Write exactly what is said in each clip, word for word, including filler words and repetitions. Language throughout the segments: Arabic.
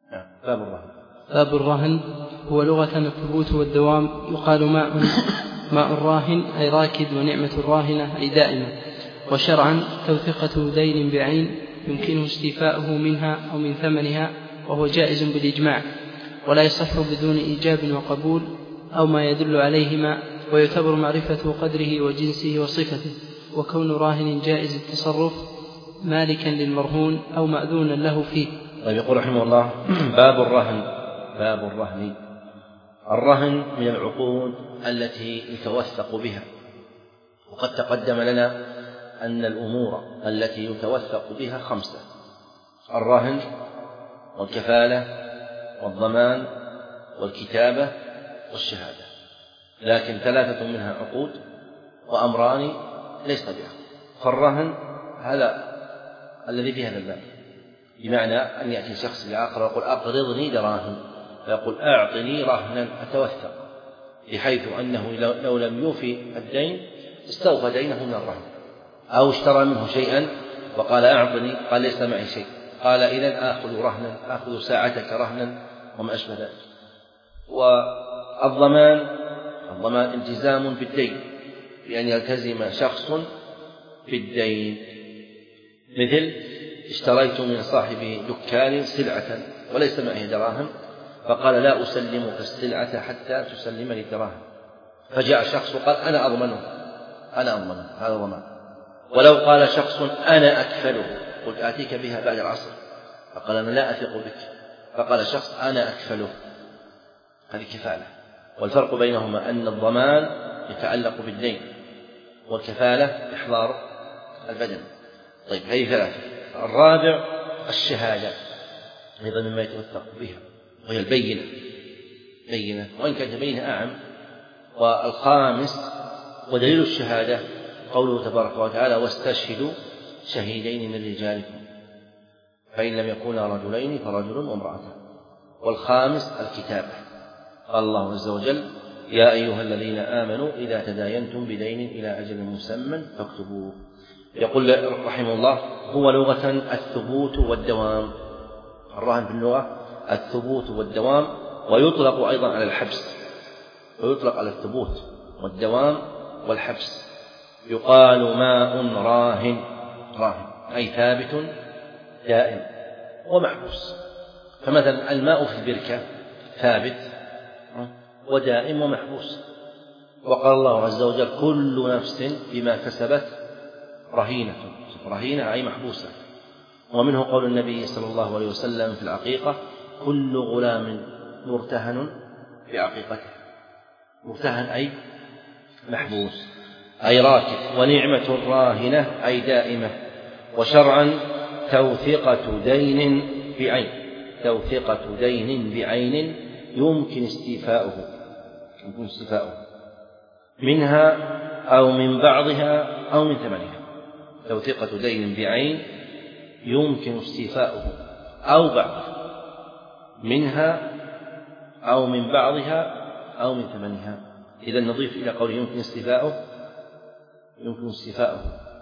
باب الرهن. باب الرهن هو لغة الثبوت والدوام. يقال ماء ماء الراهن أي راكد، ونعمة الراهنة أي دائمة. وشرعا توثيقة دين بعين يمكنه استيفاؤه منها أو من ثمنها، وهو جائز بالإجماع، ولا يصح بدون إيجاب وقبول أو ما يدل عليهما، ويعتبر معرفة قدره وجنسه وصفته، وكون راهن جائز التصرف مالكا للمرهون أو مأذونا له فيه. طيب، يقول رحمه الله: باب الرهن. باب الرهن. الرهن من العقود التي يتوثق بها، وقد تقدم لنا أن الأمور التي يتوثق بها خمسة: الرهن والكفالة والضمان والكتابة والشهادة، لكن ثلاثة منها عقود وأمران ليس بها. فالرهن هذا الذي في هذا الباب، بمعنى أن يأتي شخص لآخر ويقول: أقرضني دراهم، فيقول: أعطني رهنا أتوثق، بحيث أنه لو لم يوفي الدين استوفى دينه من الرهن، أو اشترى منه شيئا وقال: أعطني، قال: ليس معي شيء، قال: إذن آخذ رهنا، آخذ ساعتك رهنا، وما أشبه ذلك. والضمان، الضمان التزام بالدين، بأن يلتزم شخص بالدين، مثل اشتريت من صاحب دكان سلعة وليس معي دراهم، فقال: لا أسلمك السلعة حتى تسلمني الدراهم، فجاء شخص وقال: أنا أضمنه، أنا أضمنه، هذا ضمان. ولو قال شخص: أنا أكفله، قلت آتيك بها بعد العصر، فقال: أنا لا أثق بك، فقال شخص: أنا أكفله، هذه كفالة. والفرق بينهما أن الضمان يتعلق بالدين، والكفالة إحضار البدن. طيب، هذه ثلاثة. الرابع الشهادة، أيضا مما يتوثق بها، وهي البينة، بينة، وإن كانت بينة أعم. والخامس ودليل الشهادة قوله تبارك وتعالى: واستشهدوا شهيدين من رجالكم، فإن لم يكونا رجلين فرجل وامرأتان. والخامس الكتابة، قال الله عز وجل: يا أيها الذين آمنوا إذا تداينتم بدين إلى أجل مسمى فاكتبوه. يقول رحمه الله: هو لغة الثبوت والدوام. الرهن في اللغة الثبوت والدوام، ويطلق أيضا على الحبس، ويطلق على الثبوت والدوام والحبس. يقال ماء راهن، راهن أي ثابت دائم ومحبوس. فمثلا الماء في البركة ثابت ودائم ومحبوس. وقال الله عز وجل: كل نفس بما كسبت رهينة، رهينة أي محبوسة. ومنه قول النبي صلى الله عليه وسلم في العقيقة: كل غلام مرتهن بعقيقته. مرتهن أي محبوس أي راكد. ونعمة الراهنة أي دائمة. وشرعا توثيقة دين بعين، توثيقة دين بعين يمكن استيفاؤه، يمكن استيفاؤه منها أو من بعضها أو من ثمنها. توثيقة دين بعين يمكن استيفاؤه أو بعض منها أو من بعضها أو من ثمنها. إذا نضيف إلى قوله يمكن استيفاؤه، يمكن استيفاؤه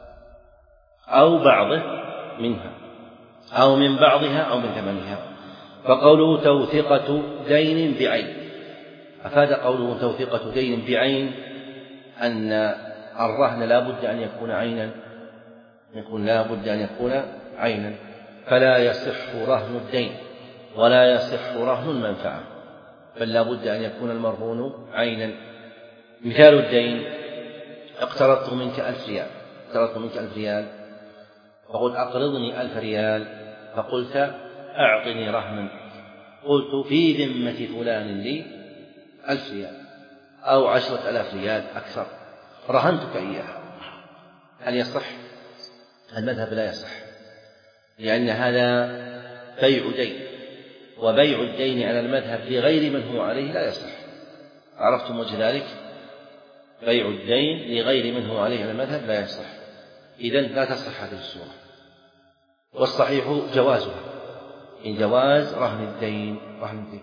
أو بعضه منها أو من بعضها أو من ثمنها. فقوله توثيقة دين بعين، أفاد قوله توثيقة دين بعين أن الرهن لا بد أن يكون عينا، يكون لا بد أن يكون عينا، فلا يصح رهن الدين ولا يصح رهن المنفعة، بل لا بد أن يكون المرهون عينا. مثال الدين: اقترضت منك ألف ريال، اقترضت منك ألف ريال، فقلت: أقرضني ألف ريال، فقلت: أعطني رهنا، قلت: في ذمة فلان لي ألف ريال أو عشرة ألاف ريال أكثر، رهنتك إياها. هل يصح؟ المذهب لا يصح، لأن هذا بيع دين، وبيع الدين على المذهب لغير من هو عليه لا يصح. عرفتم وجه ذلك؟ بيع الدين لغير من هو عليه على المذهب لا يصح، إذن لا تصح هذه الصورة. والصحيح جوازها، إن جواز رهن الدين، رهن الدين،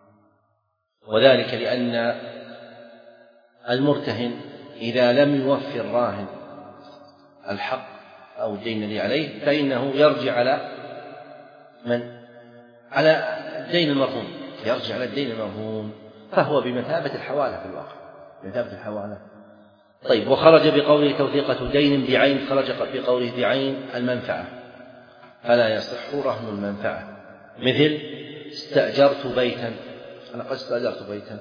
وذلك لأن المرتهن إذا لم يوفي الراهن الحق أو الدين الذي عليه فإنه يرجع على من؟ على الدين المرهون، يرجع إلى الدين المرهون، فهو بمثابة الحوالة في الواقع، بمثابة الحوالة. طيب، وخرج بقوله توثيقة دين بعين، خرج بقوله بعين المنفعة، فلا يصح رهن المنفعة. مثل استأجرت بيتا، أنا قد استأجرت بيتا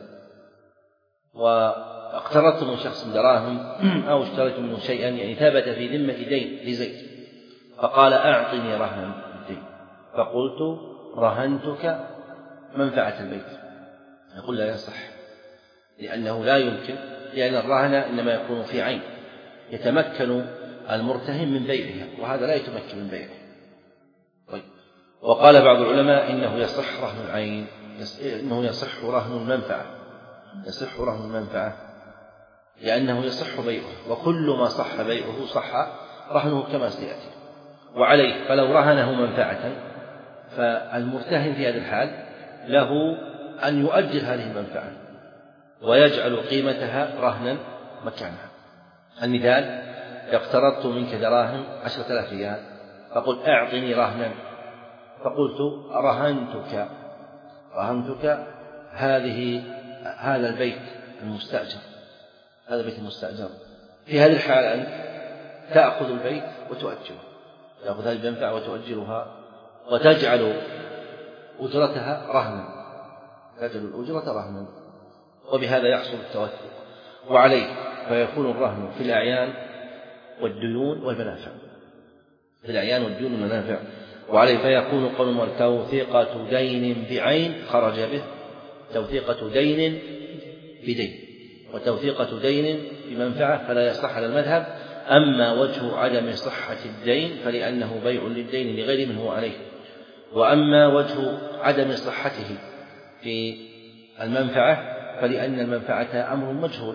واقترضت من شخص دراهم أو اشتريت منه شيئا، يعني ثبت في ذمة دين لزيد، فقال أعطني رهنا الدين، فقلت رهنتك منفعة البيت، يقول لا يصح، لأنه لا يمكن، لأن الرهن إنما يكون في عين يتمكن المرتهن من بيعها، وهذا لا يتمكن من بيعه. طيب، وقال بعض العلماء إنه يصح رهن العين، إنه يصح رهن المنفعة، يصح رهن المنفعة لأنه يصح بيعه، وكل ما صح بيعه صح رهنه كما سيأتي. وعليه فلو رهنه منفعة فالمرتهن في هذا الحال له أن يؤجل هذه المنفعة ويجعل قيمتها رهنا مكانها. المثال: اقترضت منك دراهم عشرة آلاف ريال، فقلت أعطني رهنا، فقلت رهنتك رهنتك هذه هذا البيت المستأجر، هذا البيت المستأجر. في هذه الحال أنت تأخذ البيت وتؤجله، تأخذ هذه المنفعة وتؤجلها وتجعل أجرتها رهنا، تجعل الأجرة رهنا، وبهذا يحصل التوثق. وعليه فيكون الرهن في الأعيان والديون والمنافع، في الأعيان والديون والمنافع. وعليه فيكون قول توثيقة دين بعين، خرج به توثيقة دين بدين، وتوثيقة دين بمنفعة فلا يصح على المذهب. أما وجه عدم صحة الدين فلأنه بيع للدين لغير من هو عليه، وأما وجه عدم صحته في المنفعة فلأن المنفعة أمر مجهول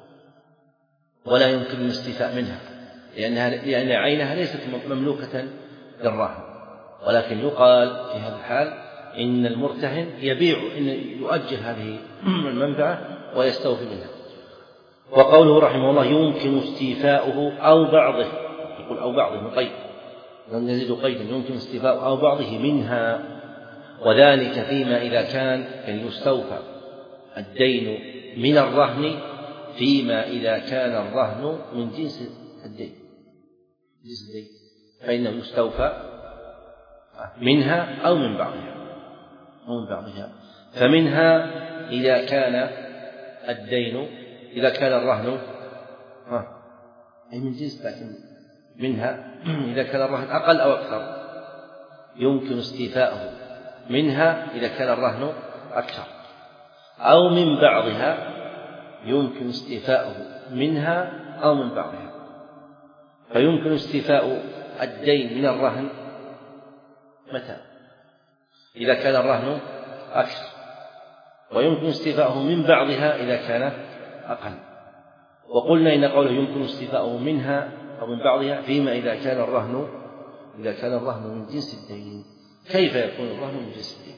ولا يمكن الاستيفاء منها، لأنها لأن عينها ليست مملوكة للراهن، ولكن يقال في هذا الحال إن المرتهن يبيع، إن يؤجل هذه المنفعة ويستوفي منها. وقوله رحمه الله يمكن استيفاؤه أو بعضه، يقول أو بعضه قيد، لم يزيد قيدا، يمكن استيفاؤه أو بعضه منها، وذلك فيما إذا كان يعني يستوفى الدين من الرهن، فيما إذا كان الرهن من جنس الدين، جنس الدين فإنه يستوفى منها أو من بعضها أو من بعضها. فمنها إذا كان الدين، إذا كان الرهن ها أي من جنس، لكن منها إذا كان الرهن أقل أو أكثر يمكن استيفاؤه منها إذا كان الرهن أكثر، أو من بعضها يمكن استيفاؤه منها أو من بعضها. فيمكن استيفاء الدين من الرهن متى؟ إذا كان الرهن أكثر، ويمكن استيفاؤه من بعضها إذا كان أقل. وقلنا إن قوله يمكن استيفاؤه منها أو من بعضها فيما إذا كان الرهن إذا كان الرهن من جنس الدين. كيف يكون الرهن من جنس الدين؟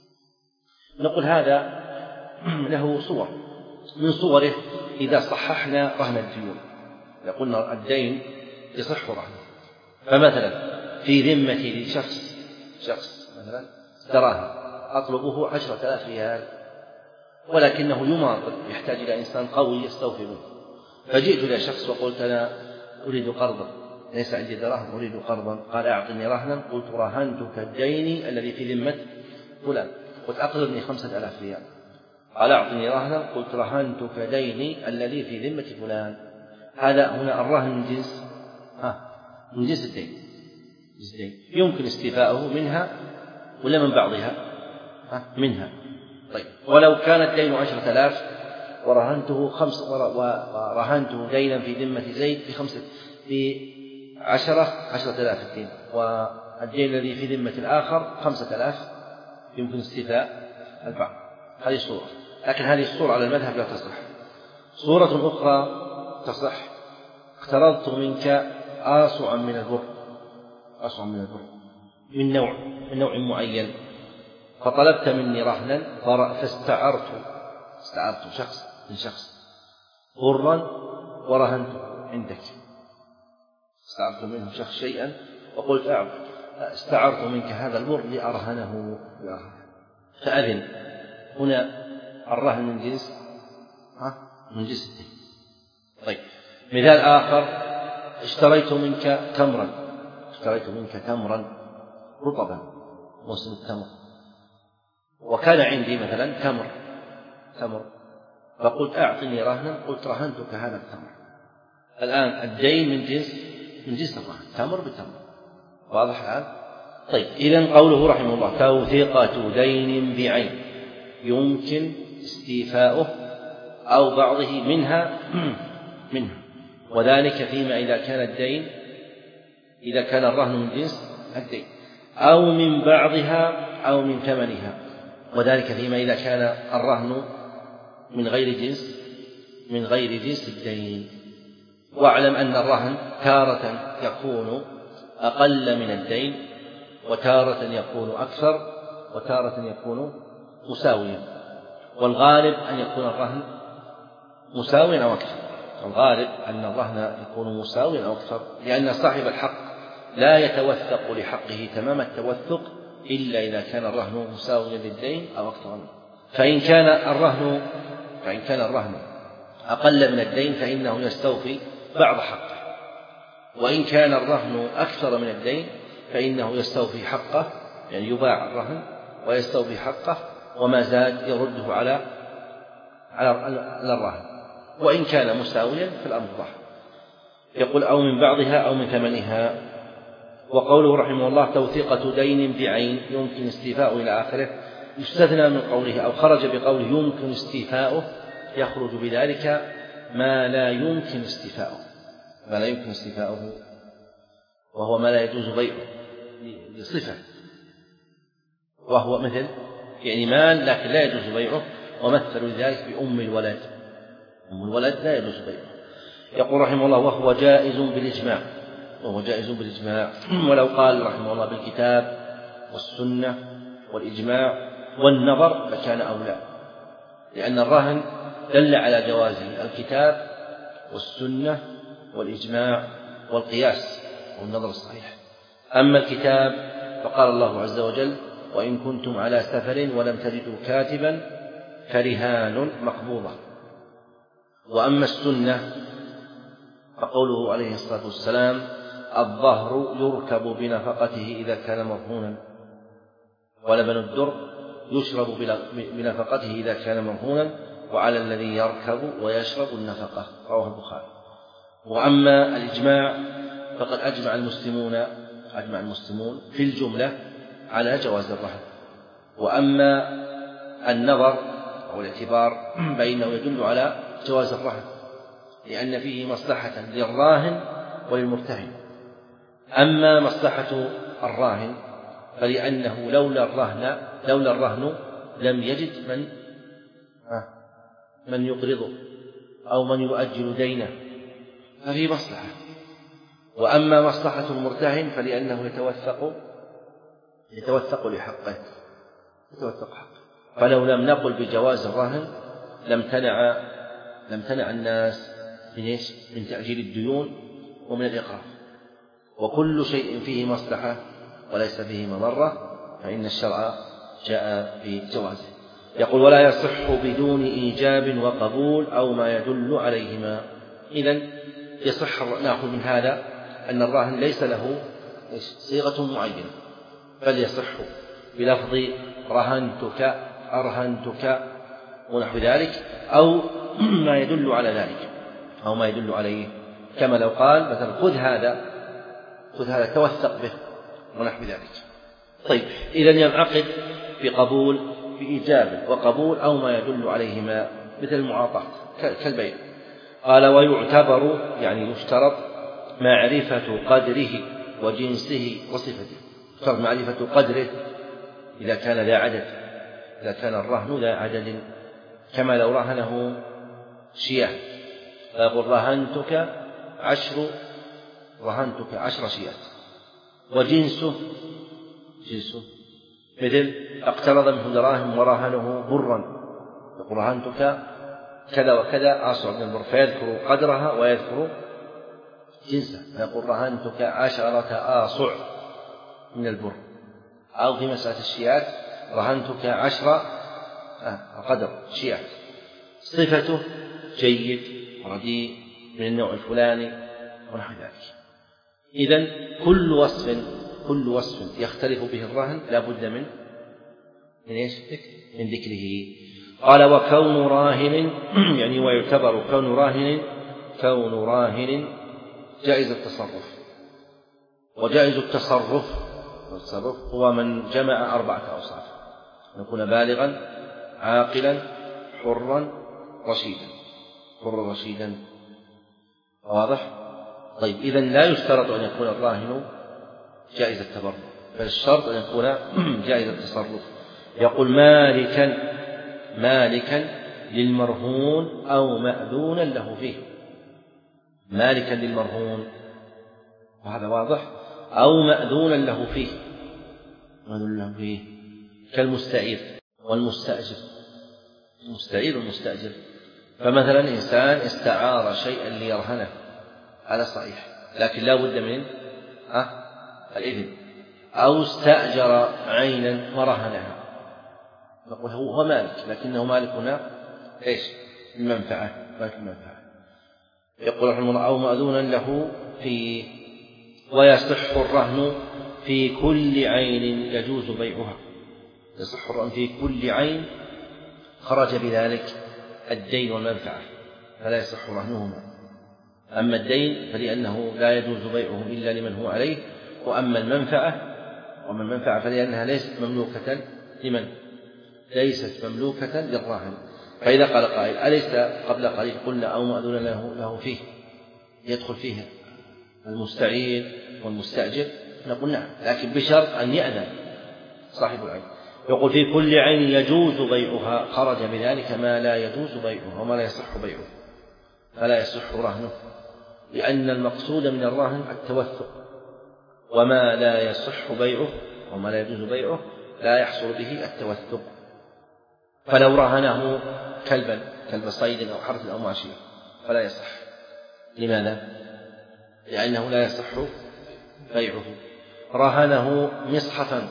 نقول هذا له صور، من صوره إذا صححنا رهن الديون، قلنا الدين يصح رهنه، فمثلا في ذمة لشخص شخص مثلا دراهم أطلبه عشرة آلاف ريال، ولكنه يماطل، يحتاج إلى إنسان قوي يستوفي منه، فجئت إلى شخص وقلت أنا أريد قرضا، ليس عندي دراهم أريد قرضا، قال أعطني رهنا، قلت رهنتك الدين الذي في ذمة فلان، قلت أقرضني خمسة آلاف ريال، قال أعطني رهنا، قلت رهنتك ديني الذي في ذمة فلان. هذا هنا الرهن من جنس ها من جنس الدين، يمكن استيفاؤه منها ولا من بعضها؟ ها منها. طيب، ولو كان الدين عشرة آلاف ورهنته خمس ورهنته دينا في ذمة زيد بخمسة في عشرة عشرة آلاف الدين، والدين الذي في ذمة الآخر خمسة آلاف، يمكن استيفاء البعض. هذه صورة، لكن هذه الصورة على المذهب لا تصح. صورة أخرى تصح: اقترضت منك آصعا من البر، آصعا من البر من نوع من نوع معين، فطلبت مني رهنا فاستعرت استعرت شخص من شخص برا ورهنته عندك، استعرت منه شخص شيئا وقلت أعطي، استعرت منك هذا البر لأرهنه، فأذن. هنا الرهن من جنس من جنس الدين. طيب مثال آخر: اشتريت منك تمرا اشتريت منك تمرا رطبا، موسم التمر، وكان عندي مثلا تمر تمر فقلت أعطني رهنا، قلت رهنتك هذا التمر. الآن الدين من جنس من جنس الرهن، تمر بتمر. واضح الآن؟ طيب إذن قوله رحمه الله: توثيقة دين بعين يمكن استيفاؤه أو بعضه منها منها وذلك فيما إذا كان الدين إذا كان الرهن من جنس الدين، أو من بعضها أو من ثمنها، وذلك فيما إذا كان الرهن من غير جنس من غير جنس الدين. واعلم أن الرهن تارة يكون أقل من الدين، وتارة يكون أكثر، وتارة يكون مساويا، والغالب أن يكون الرهن مساويا أو أكثر. الغالب أن الرهن يكون مساويا أو أكثر، لأن صاحب الحق لا يتوثق لحقه تمام التوثق إلا إذا كان الرهن مساويا للدين أو أكثر منه. فإن كان الرهن فإن كان الرهن أقل من الدين فإنه يستوفي بعض حقه، وإن كان الرهن أكثر من الدين فإنه يستوفي حقه، يعني يباع الرهن ويستوفي حقه، وما زاد يرده على على الرهن. وإن كان مساويا فالأمر ضحى. يقول: أو من بعضها أو من ثمنها. وقوله رحمه الله: توثيقة دين بعين يمكن استيفاؤه إلى آخره، يستثنى من قوله أو خرج بقوله يمكن استيفاؤه، يخرج بذلك ما لا يمكن استيفاؤه ما لا يمكن استيفاؤه وهو ما لا يجوز بيعه بصفة، وهو مثل يعني مال لكن لا يجوز بيعه، ومثلوا ذلك بأم الولد. أم الولد لا يجوز بيعه. يقول رحمه الله: وهو جائز بالإجماع وهو جائز بالإجماع ولو قال رحمه الله بالكتاب والسنة والإجماع والنظر لكان أولى، لأن الرهن دل على جوازه الكتاب والسنة والإجماع والقياس والنظر الصحيح. أما الكتاب فقال الله عز وجل: وإن كنتم على سفر ولم تجدوا كاتبا فرهان مقبوضة. وأما السنة فقوله عليه الصلاة والسلام: الظهر يركب بنفقته إذا كان مرهونا، ولبن الدر يشرب بنفقته إذا كان مرهونا، وعلى الذي يركب ويشرب النفقة. رواه البخاري. وأما الإجماع فقد أجمع المسلمون أجمع المسلمون في الجملة على جواز الرهن. وأما النظر أو الاعتبار فإنه يدل على جواز الرهن، لأن فيه مصلحة للراهن وللمرتهن. أما مصلحة الراهن فلأنه لولا الرهن لولا الرهن لم يجد من من يقرضه أو من يؤجل دينه، ففي مصلحة. وأما مصلحة المرتهن فلأنه يتوثق يتوثق لحقه يتوثق حقه. فلو لم نقل بجواز الرهن لم تنع لم تنع الناس من ايش؟ من تأجيل الديون ومن الإقراض. وكل شيء فيه مصلحة وليس فيه مضرة فإن الشرع جاء بجوازه. يقول: ولا يصح بدون إيجاب وقبول أو ما يدل عليهما. إذن يصح نأخذ من هذا أن الراهن ليس له صيغة معينة، بل يصح بلفظ رهنتك أرهنتك ونحو ذلك، أو ما يدل على ذلك أو ما يدل عليه، كما لو قال مثلا: خذ هذا خذ هذا توثق به ونحو ذلك. طيب، إذن ينعقد بقبول بإيجاب وقبول أو ما يدل عليهما مثل المعاطاة كالبيع. قال: ويعتبر يعني يشترط معرفة قدره وجنسه وصفته. يشترط معرفة قدره إذا كان ذا عدد إذا كان الرهن ذا عدد، كما لو رهنه شياه فيقول: رهنتك عشر رهنتك عشر شيات. وجنسه جنسه مثل اقترض منه دراهم ورهنه برا، يقول: رهنتك كذا وكذا آصع من البر، فيذكر قدرها ويذكر جنسه، فيقول: رهنتك عشرة آصع من البر. أو في مسألة الشيات رهنتك عشر قدر شيعة، صفته جيد رديء من النوع الفلاني ونحو ذلك. إذن كل وصف كل وصف يختلف به الرهن لا بد من من إيش؟ من ذكره. قال وكون راهن يعني ويعتبر كون راهن كون راهن جائز التصرف. وجائز التصرف التصرف هو من جمع أربعة أوصاف: يكون بالغا عاقلا حرا رشيدا. حرا رشيدا واضح؟ طيب إذن لا يشترط أن يكون الراهن جائز التبرع، بل الشرط أن يكون جائز التصرف. يقول مالكا مالكا للمرهون أو مأذونا له فيه. مالكا للمرهون وهذا واضح، أو مأذونا له فيه مأذونا له فيه كالمستعير والمستأجر. المستعير والمستأجر، فمثلا إنسان استعار شيئا ليرهنه هذا صحيح، لكن لا بد من أه الإذن. أو استأجر عينا ورهنها، نقول هو مالك لكنه مالك هنا إيش؟ المنفعة، مالك المنفعة. يقول رحمه الله أو مأذونا له فيه. ويصح الرهن في كل عين يجوز بيعها. يصح الرهن في كل عين خرج بذلك الدين والمنفعة فلا يصح رهنهما. أما الدين فلأنه لا يجوز بيعه إلا لمن هو عليه، وأما المنفعة وأما المنفعة فلأنها ليست مملوكة لمن؟ ليست مملوكة للراهن. فإذا قال قائل أليس قبل قليل قلنا أو مأذون له, له فيه يدخل فيه المستعير والمستأجر؟ نقول نعم، لكن بشرط أن يأذن صاحب العين. يقول في كل عين يجوز بيعها خرج بذلك ما لا يجوز بيعها وما لا يصح بيعه فلا يصح رهنه، لأن المقصود من الرهن التوثق، وما لا يصح بيعه وما لا يجوز بيعه لا يحصل به التوثق. فلو رهنه كلبا كلب صيد أو حرث أو ماشية فلا يصح. لماذا؟ لأنه لا يصح بيعه. رهنه مصحفا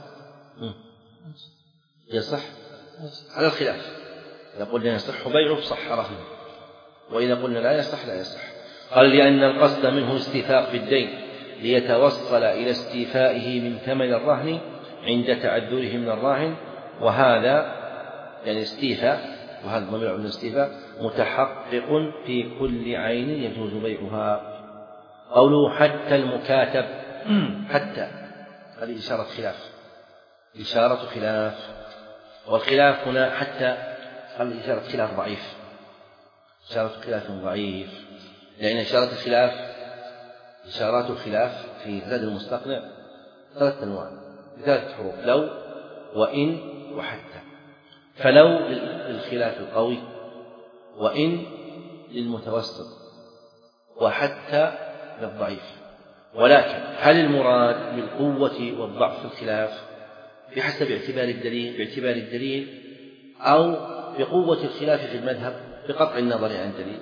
يصح على الخلاف. إذا قلنا يصح بيعه صح رهنه، وإذا قلنا لا يصح لا يصح. قال لأن القصد منه استيفاء بالدين ليتوصل إلى استيفائه من ثمن الرهن عند تعذره من الراهن، وهذا يعني استيفاء، وهذا ضمير من استيفاء متحقق في كل عين يجوز بيعها. قوله حتى المكاتب، حتى هذه إشارة خلاف، إشارة خلاف، والخلاف هنا حتى هذه إشارة خلاف ضعيف، إشارة خلاف ضعيف، لأن إشارة الخلاف إشارات الخلاف في زاد المستقنع ثلاثة أنواع ثلاثة حروف: لو وإن وحتى. فلو للخلاف القوي، وإن للمتوسط، وحتى للضعيف. ولكن هل المراد بالقوة والضعف في الخلاف بحسب اعتبار الدليل باعتبار الدليل أو بقوة الخلاف في المذهب بقطع النظر عن الدليل؟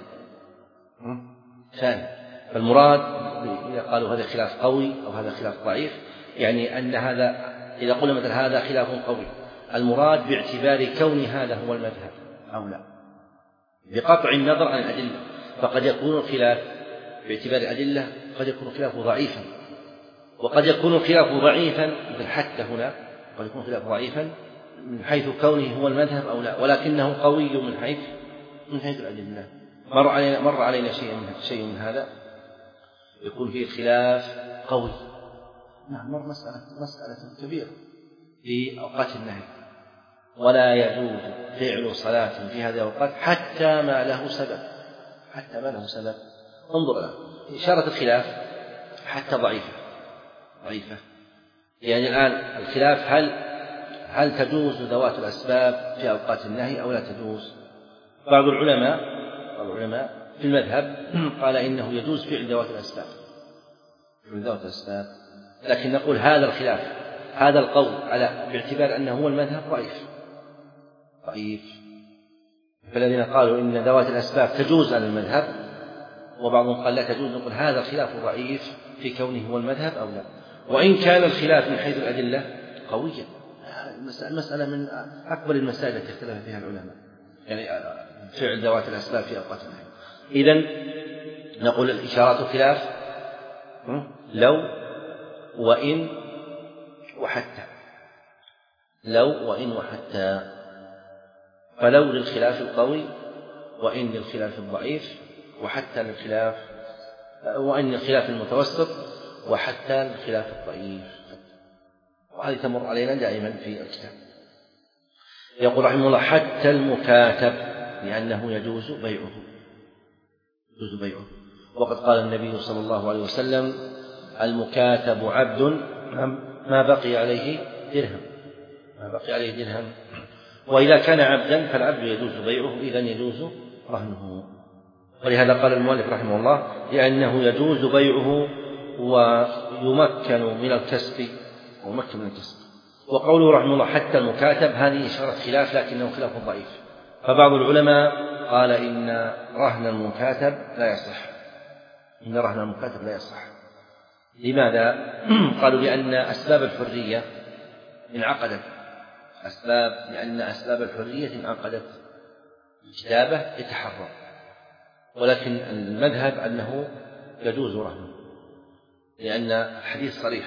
ثاني. فالمراد إذا قالوا هذا خلاف قوي أو هذا خلاف ضعيف يعني أن هذا إذا قلنا مثلا هذا خلاف قوي المراد باعتبار كون هذا هو المذهب أو لا، بقطع النظر عن الأدلة. فقد يكون الخلاف باعتبار الأدلة قد يكون الخلاف ضعيفا، وقد يكون الخلاف ضعيفا مثل حتى هنا قد يكون الخلاف ضعيفا من حيث كونه هو المذهب أو لا، ولكنه قوي من حيث من حيث الأدلة. مر علينا مر علينا شيء من شيء من هذا يكون فيه الخلاف قوي. نعم، مر مسألة مسألة كبيرة في أوقات النهي، ولا يجوز فعل صلاة في هذه الأوقات حتى ما له سبب، حتى ما له سبب. انظر الآن إشارة الخلاف حتى ضعيفة ضعيفة يعني الآن الخلاف هل هل تجوز ذوات الأسباب في أوقات النهي أو لا تجوز؟ بعض العلماء بعض العلماء في المذهب قال إنه يجوز فعل ذوات الأسباب فعل ذوات الأسباب، لكن نقول هذا الخلاف هذا القول على باعتبار أنه هو المذهب ضعيف ضعيف. فالذين قالوا إن ذوات الأسباب تجوز على المذهب وبعضهم قال لا تجوز، نقول هذا الخلاف ضعيف في كونه هو المذهب أو لا، وإن كان الخلاف من حيث الأدلة قويا المسألة من أكبر المسائل التي اختلف فيها العلماء، يعني فعل ذوات الأسباب في أوقات النهي. إذن نقول الإشارات خلاف لو وإن وحتى، لو وإن وحتى، فلو للخلاف القوي، وإن للخلاف الضعيف، وحتى للخلاف، وإن للخلاف المتوسط، وحتى للخلاف الضعيف. وهذه تمر علينا دائما في الكتاب. يقول رحمه الله: حتى المكاتب، لأنه يجوز بيعه، يجوز بيعه. وقد قال النبي صلى الله عليه وسلم: المكاتب عبد ما بقي عليه درهم، ما بقي عليه درهم. وإذا كان عبدا فالعبد يجوز بيعه، إذن يجوز رهنه. ولهذا قال المؤلف رحمه الله: لأنه يجوز بيعه ويمكن من الكسب، ويمكن من الكسب. وقوله رحمه الله: حتى المكاتب، هذه إشارة خلاف، لكنه خلاف ضعيف. فبعض العلماء قال إن رهن المكاتب لا يصح، إن رهن المكاتب لا يصح. لماذا؟ قالوا لأن أسباب الحرية انعقدت، أسباب لأن أسباب الحرية انعقدت، الكتابة يتحرر. ولكن المذهب أنه يجوز رهنه، لأن الحديث صريح: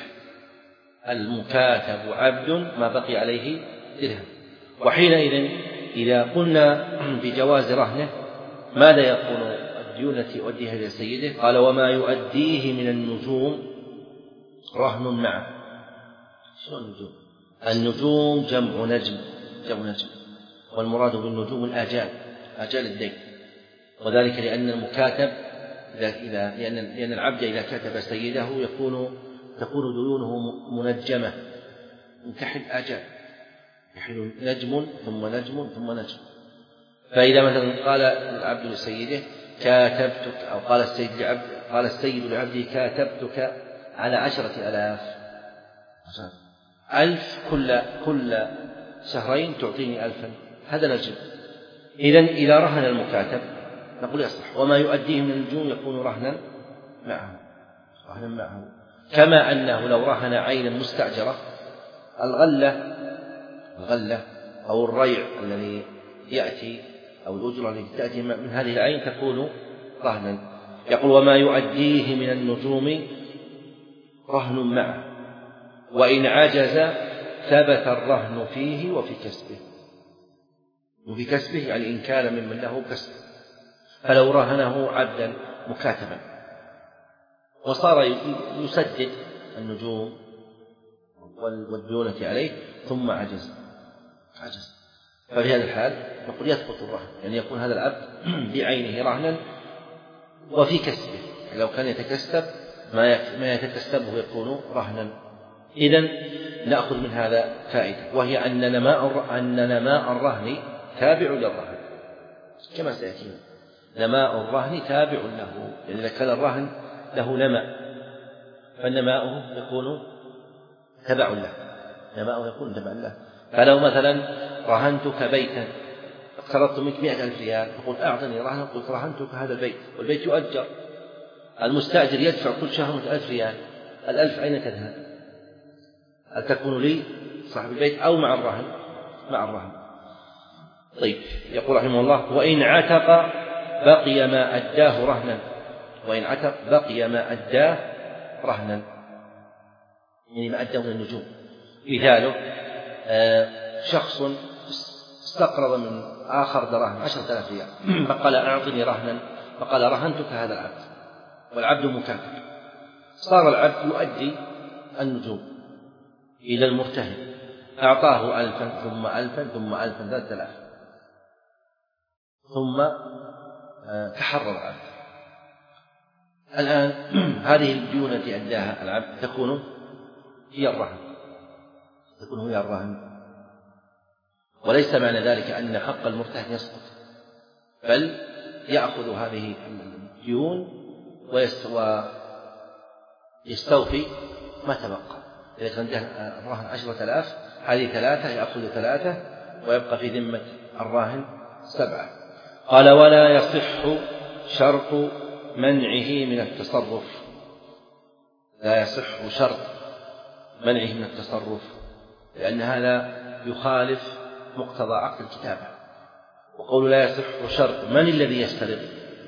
المكاتب عبد ما بقي عليه درهم. وحينئذ إذا قلنا بجواز رهنه، ماذا يكون الديون التي يؤديها إلى سيده؟ قال: وما يؤديه من النجوم رهن معه. شو النجوم؟ النجوم جمع نجم، جمع نجم، والمراد بالنجوم الآجال، آجال الدين. وذلك لأن المكاتب إذا إذا لأن لأن العبد إذا كتب سيده يكون تكون ديونه منجمة من تحت آجال، يحل نجم ثم نجم ثم نجم. فإذا مثلا قال العبد لسيده: كاتبتك، أو قال السيد لعبد قال السيد لعبده: كاتبتك على عشرة آلاف، ألف كل كل شهرين تعطيني ألفا، هذا نجم. إذن إذا رهن المكاتب نقول يصح. وما يؤديه من النجوم يكون رهنا معه، رهنا معه. كما أنه لو رهن عينا مستأجرة، الغلة الغلة أو الريع الذي يأتي، أو الأجرة التي تأتي من هذه العين تكون رهنا. يقول: وما يؤديه من النجوم رهن معه، وإن عجز ثبت الرهن فيه وفي كسبه. وفي كسبه يعني إن كان ممن له كسب. فلو رهنه عبدا مكاتبا وصار يسدد النجوم والديونة عليه ثم عجز عجز ففي هذا الحال نقول يثبت الرهن، يعني يكون هذا العبد بعينه رهنا وفي كسبه، يعني لو كان يتكسب ما يتكسبه يكون رهنا. إذن نأخذ من هذا فائدة، وهي أن نماء أن نماء الرهن تابع للرهن كما سيأتينا. نماء الرهن تابع له، يعني إذا كان الرهن له نماء فالنماء يكون تبع له، نماء يكون تبع له. فلو مثلا رهنتك بيتا اقترضت منك مئة ألف ريال، فقلت أعطني رهنا، قلت رهنتك هذا البيت، والبيت يؤجر، المستأجر يدفع كل شهر مئة ألف ريال، الألف أين تذهب؟ هل تكون لي صاحب البيت أو مع الرهن؟ مع الرهن. طيب، يقول رحمه الله: وإن عتق بقي ما أداه رهنا، وإن عتق بقي ما أداه رهنا، يعني ما أداه من النجوم. مثاله شخص استقرض من آخر دراهم عشرة آلاف ريال، فقال أعطني رهنا، فقال رهنتك هذا العبد، والعبد مكاتب. صار العبد يؤدي النجوم إلى المرتهن، أعطاه ألفا ثم ألفا ثم ألفا ثلاثة آلاف، ثم تحرر العبد. الآن هذه الديون التي أداها العبد تكون هي الرهن، تكون هي الرهن، وليس معنى ذلك أن حق المرتهن يسقط، بل يأخذ هذه الديون ويستوفي ما تبقى. إذا كان الراهن عشرة آلاف، هذه ثلاثة يأخذ ثلاثة ويبقى في ذمة الراهن سبعة. قال: ولا يصح شرط منعه من التصرف، لا يصح شرط منعه من التصرف، لأن هذا يخالف مقتضى عقد الكتابة. وقول لا يصح شرط من الذي يشترط؟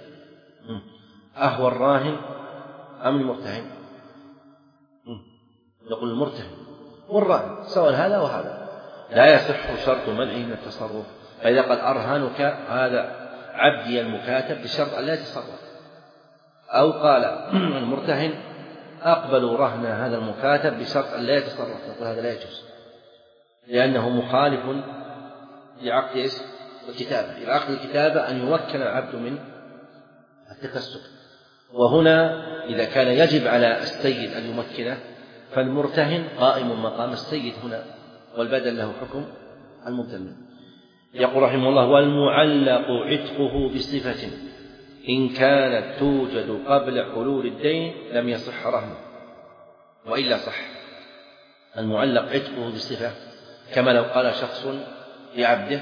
أهو الراهن أم المرتهن؟ نقول المرتهن والراهن سواء هذا وهذا. لا يصح شرط منعه من التصرف. فإذا قال أرهنك هذا عبدي المكاتب بشرط أن لا يتصرف، أو قال المرتهن أقبلوا رهن هذا المكاتب بشرط أن لا يتصرف، نقول هذا لا يجوز، لأنه مخالف لعقد الكتابة. لعقد الكتابة أن يمكن العبد من التكسب. وهنا إذا كان يجب على السيد أن يمكنه فالمرتهن قائم مقام السيد هنا، والبدل له حكم الممتن. يقول رحمه الله: والمعلق عتقه بصفة إن كانت توجد قبل حلول الدين لم يصح رهنه وإلا صح. المعلق عتقه بصفة كما لو قال شخص لعبده: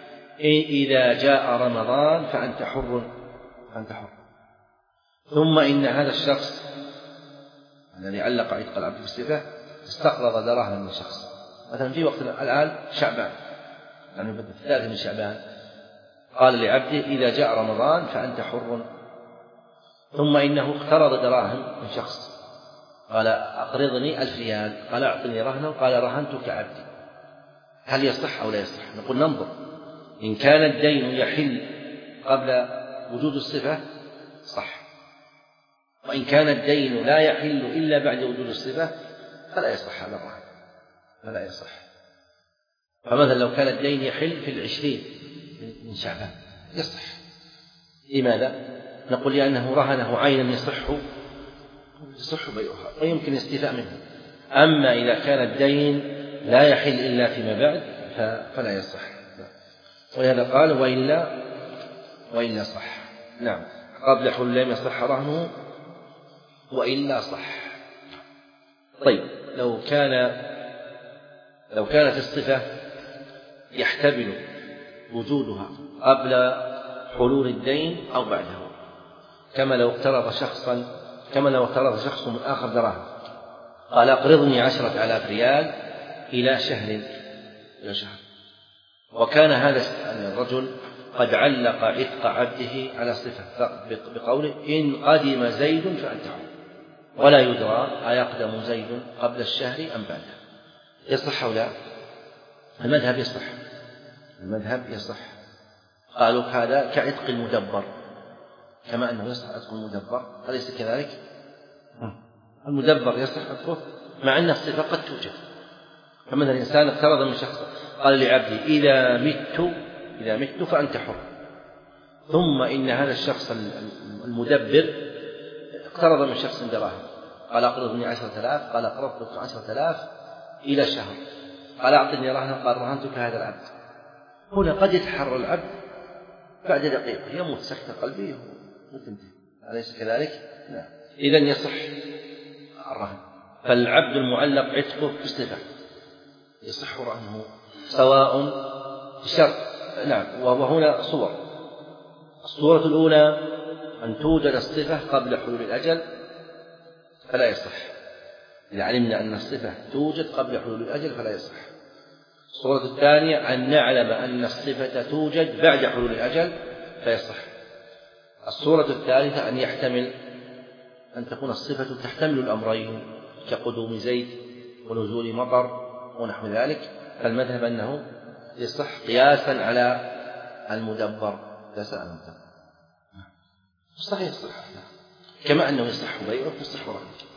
إذا جاء رمضان فأنت حر فأنت حر، ثم إن هذا الشخص الذي علق عتق العبد بالصفة استقرض دراهم من شخص، مثلا في وقت الآن شعبان، يعني بدأ في الثالث من شعبان، قال لعبده: إذا جاء رمضان فأنت حر، ثم إنه اقترض دراهم من شخص، قال: أقرضني ألف ريال، قال: أعطني رهنه، قال: رهنتك عبدي. هل يصح أو لا يصح؟ نقول ننظر. إن كان الدين يحل قبل وجود الصفة صح، وإن كان الدين لا يحل إلا بعد وجود الصفة فلا يصح هذا الرهن، فلا يصح. فمثلا لو كان الدين يحل في العشرين من شعبان يصح. لماذا؟ نقول لأنه رهنه عينا يصح يصح بيعها ويمكن الاستيفاء منه. أما إذا كان الدين لا يحل إلا فيما بعد فلا يصح. ولهذا قال: وإلا وإلا صح. نعم، قبل حلول لم يصح رهنه وإلا صح. طيب، لو كان لو كانت الصفة يحتمل وجودها قبل حلول الدين أو بعده، كما لو اقترض شخصا كما لو اقترض شخص من آخر دراهم، قال: أقرضني عشرة آلاف ريال إلى شهر إلى شهر وكان هذا الرجل قد علق عتق عبده على صفة بقوله: إن قدم زيد فأنت حر، ولا يدرى أيقدم زيد قبل الشهر أم بعده. يصح أو لا؟ المذهب يصح، المذهب يصح. قالوا هذا كعتق المدبر، كما أنه يصح عتق المدبر، أليس كذلك؟ المدبر يصح عتقه مع أن الصفة قد توجد. فمثلا الإنسان اقترض من شخص قال لعبده: إذا مت إذا مت فأنت حر، ثم إن هذا الشخص المدبر اقترض من شخص دراهم، قال: أقرضني عشرة آلاف، قال: أقرضتك عشرة آلاف إلى شهر، قال: أعطني رهنه، قال: رهنتك هذا العبد. هنا قد يتحرر العبد بعد دقيقة يموت سكتة قلبية وتنتهي، أليس كذلك؟ لا. إذن يصح الرهن. فالعبد المعلق عتقه بالصفة يصح رهنه سواء بشرط. نعم. وهنا صور. الصورة الأولى أن توجد الصفة قبل حلول الأجل فلا يصح. إذا علمنا أن الصفة توجد قبل حلول الأجل فلا يصح. الصورة الثانية أن نعلم أن الصفة توجد بعد حلول الأجل فيصح. الصورة الثالثة أن يحتمل أن تكون الصفة تحتمل الأمرين كقدوم زيت ونزول مطر ونحو ذلك، فالمذهب أنه يصح قياسا على المدبر. قياسا على المدبر صحيح، صح، كما أنه يصح بيعه يصح رهنه.